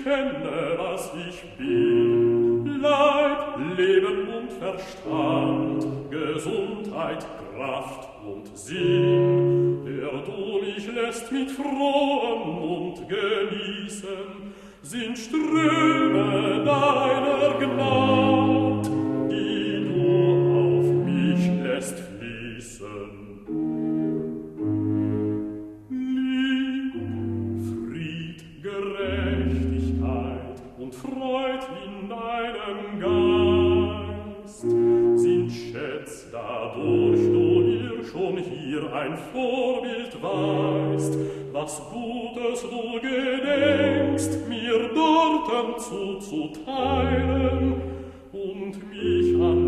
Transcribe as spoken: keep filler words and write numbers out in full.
kenne, was ich bin. Leib, Leben und Verstand, Gesundheit, Kraft und Sinn. Der du mich lässt mit frohem Mund genießen, sind Ströme deiner Gnad, die du auf mich lässt fließen. Gerechtigkeit und Freud in deinem Geist sind Schätz, dadurch du mir schon hier ein Vorbild weist, was Gutes du gedenkst, mir dorten zuzuteilen und mich an